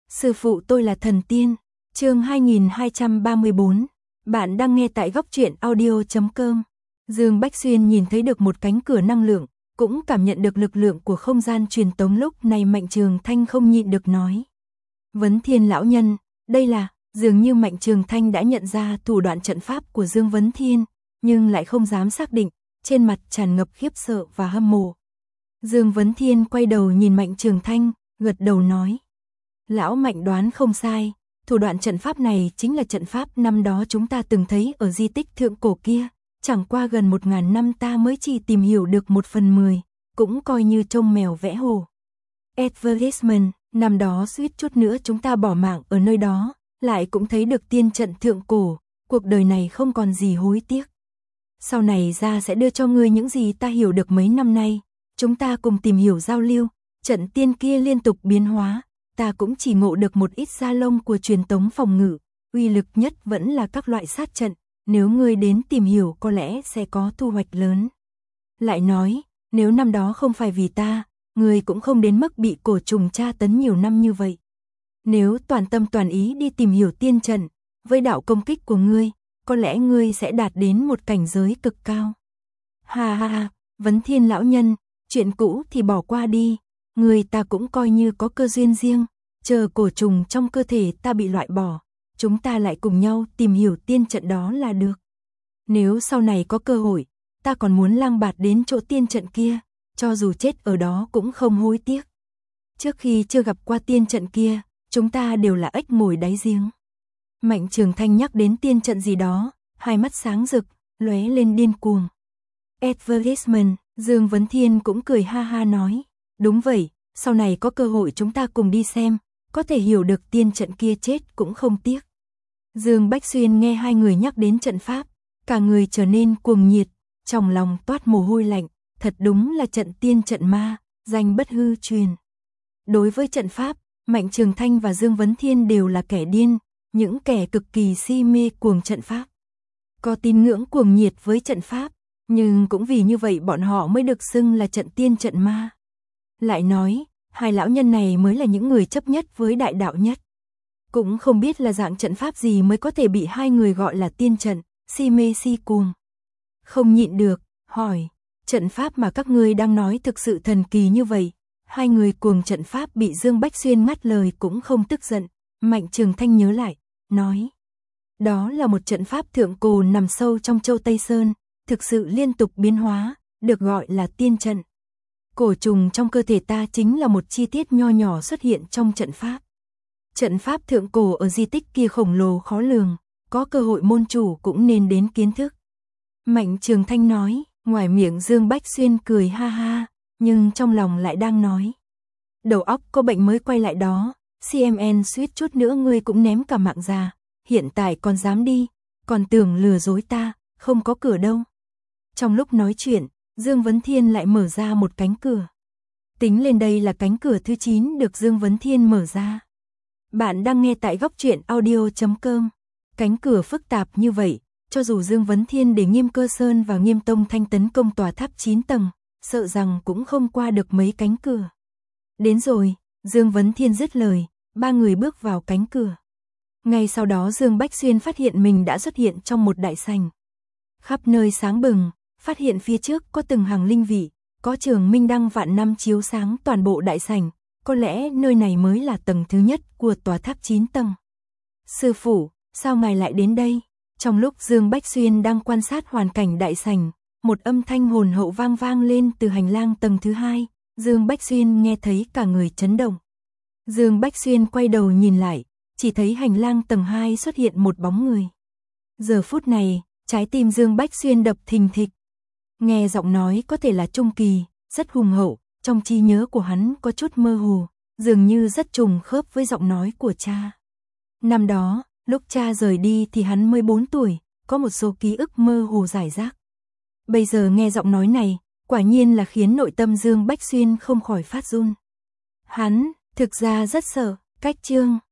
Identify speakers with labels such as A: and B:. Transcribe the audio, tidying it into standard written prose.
A: Sư phụ tôi là thần tiên. Chương 2234. Bạn đang nghe tại góc truyện audio.com. Dương Bách Xuyên nhìn thấy được một cánh cửa năng lượng, cũng cảm nhận được lực lượng của không gian truyền tống. Lúc này Mạnh Trường Thanh không nhịn được nói: Vấn Thiên lão nhân, đây là... Dường như Mạnh Trường Thanh đã nhận ra thủ đoạn trận pháp của Dương Vấn Thiên, nhưng lại không dám xác định, trên mặt tràn ngập khiếp sợ và hâm mộ. Dương Vấn Thiên quay đầu nhìn Mạnh Trường Thanh, gật đầu nói: Lão Mạnh đoán không sai, thủ đoạn trận pháp này chính là trận pháp năm đó chúng ta từng thấy ở di tích thượng cổ kia, chẳng qua gần 1000 năm ta mới chỉ tìm hiểu được 1/10, cũng coi như trông mèo vẽ hổ. Advertisement, năm đó suýt chút nữa chúng ta bỏ mạng ở nơi đó, lại cũng thấy được tiên trận thượng cổ, cuộc đời này không còn gì hối tiếc. Sau này ra sẽ đưa cho ngươi những gì ta hiểu được mấy năm nay, chúng ta cùng tìm hiểu giao lưu, trận tiên kia liên tục biến hóa, ta cũng chỉ ngộ được một ít gia lông của truyền tống phòng ngự, uy lực nhất vẫn là các loại sát trận, nếu ngươi đến tìm hiểu có lẽ sẽ có thu hoạch lớn. Lại nói, nếu năm đó không phải vì ta, ngươi cũng không đến mức bị cổ trùng tra tấn nhiều năm như vậy. Nếu toàn tâm toàn ý đi tìm hiểu tiên trận, với đạo công kích của ngươi, có lẽ ngươi sẽ đạt đến một cảnh giới cực cao. Ha ha ha, Vấn Thiên lão nhân, chuyện cũ thì bỏ qua đi, người ta cũng coi như có cơ duyên riêng, chờ cổ trùng trong cơ thể ta bị loại bỏ, chúng ta lại cùng nhau tìm hiểu tiên trận đó là được. Nếu sau này có cơ hội, ta còn muốn lang bạt đến chỗ tiên trận kia, cho dù chết ở đó cũng không hối tiếc. Trước khi chưa gặp qua tiên trận kia, chúng ta đều là ếch ngồi đáy giếng. Mạnh Trường Thanh nhắc đến tiên trận gì đó, hai mắt sáng rực, lóe lên điên cuồng. Advertisement, Dương Vấn Thiên cũng cười ha ha nói: Đúng vậy, sau này có cơ hội chúng ta cùng đi xem, có thể hiểu được tiên trận kia chết cũng không tiếc. Dương Bách Xuyên nghe hai người nhắc đến trận pháp, cả người trở nên cuồng nhiệt, trong lòng toát mồ hôi lạnh, thật đúng là trận tiên trận ma, danh bất hư truyền. Đối với trận pháp, Mạnh Trường Thanh và Dương Vấn Thiên đều là kẻ điên, những kẻ cực kỳ si mê cuồng trận pháp. Có tín ngưỡng cuồng nhiệt với trận pháp, nhưng cũng vì như vậy bọn họ mới được xưng là trận tiên trận ma. Lại nói, hai lão nhân này mới là những người chấp nhất với đại đạo nhất. Cũng không biết là dạng trận pháp gì mới có thể bị hai người gọi là tiên trận, si mê si cuồng. Không nhịn được, hỏi, trận pháp mà các ngươi đang nói thực sự thần kỳ như vậy? Hai người cuồng trận pháp bị Dương Bách Xuyên ngắt lời cũng không tức giận. Mạnh Trường Thanh nhớ lại, nói: Đó là một trận pháp thượng cổ nằm sâu trong châu Tây Sơn, thực sự liên tục biến hóa, được gọi là tiên trận. Cổ trùng trong cơ thể ta chính là một chi tiết nho nhỏ xuất hiện trong trận pháp. Trận pháp thượng cổ ở di tích kia khổng lồ khó lường, có cơ hội môn chủ cũng nên đến kiến thức. Mạnh Trường Thanh nói, ngoài miệng Dương Bách Xuyên cười ha ha, nhưng trong lòng lại đang nói: Đầu óc có bệnh mới quay lại đó, CMN suýt chút nữa ngươi cũng ném cả mạng ra, hiện tại còn dám đi, còn tưởng lừa dối ta, không có cửa đâu. Trong lúc nói chuyện, Dương Vấn Thiên lại mở ra một cánh cửa. Tính lên đây là cánh cửa thứ 9 được Dương Vấn Thiên mở ra. Bạn đang nghe tại góc truyện audio.com. Cánh cửa phức tạp như vậy, cho dù Dương Vấn Thiên để Nghiêm Cơ Sơn và Nghiêm Tông Thanh tấn công tòa tháp 9 tầng, sợ rằng cũng không qua được mấy cánh cửa. Đến rồi, Dương Vấn Thiên dứt lời, ba người bước vào cánh cửa. Ngay sau đó Dương Bách Xuyên phát hiện mình đã xuất hiện trong một đại sảnh. Khắp nơi sáng bừng, phát hiện phía trước có từng hàng linh vị, có trường minh đăng vạn năm chiếu sáng toàn bộ đại sảnh, có lẽ nơi này mới là tầng thứ nhất của tòa tháp 9 tầng. Sư phụ, sao ngài lại đến đây? Trong lúc Dương Bách Xuyên đang quan sát hoàn cảnh đại sảnh, một âm thanh hồn hậu vang vang lên từ hành lang tầng thứ 2, Dương Bách Xuyên nghe thấy cả người chấn động. Dương Bách Xuyên quay đầu nhìn lại, chỉ thấy hành lang tầng 2 xuất hiện một bóng người. Giờ phút này, trái tim Dương Bách Xuyên đập thình thịch. Nghe giọng nói có thể là trung kỳ, rất hùng hậu, trong trí nhớ của hắn có chút mơ hồ, dường như rất trùng khớp với giọng nói của cha. Năm đó, lúc cha rời đi thì hắn mới 4 tuổi, có một số ký ức mơ hồ rải rác. Bây giờ nghe giọng nói này, quả nhiên là khiến nội tâm Dương Bách Xuyên không khỏi phát run. Hắn, thực ra rất sợ, cách chương.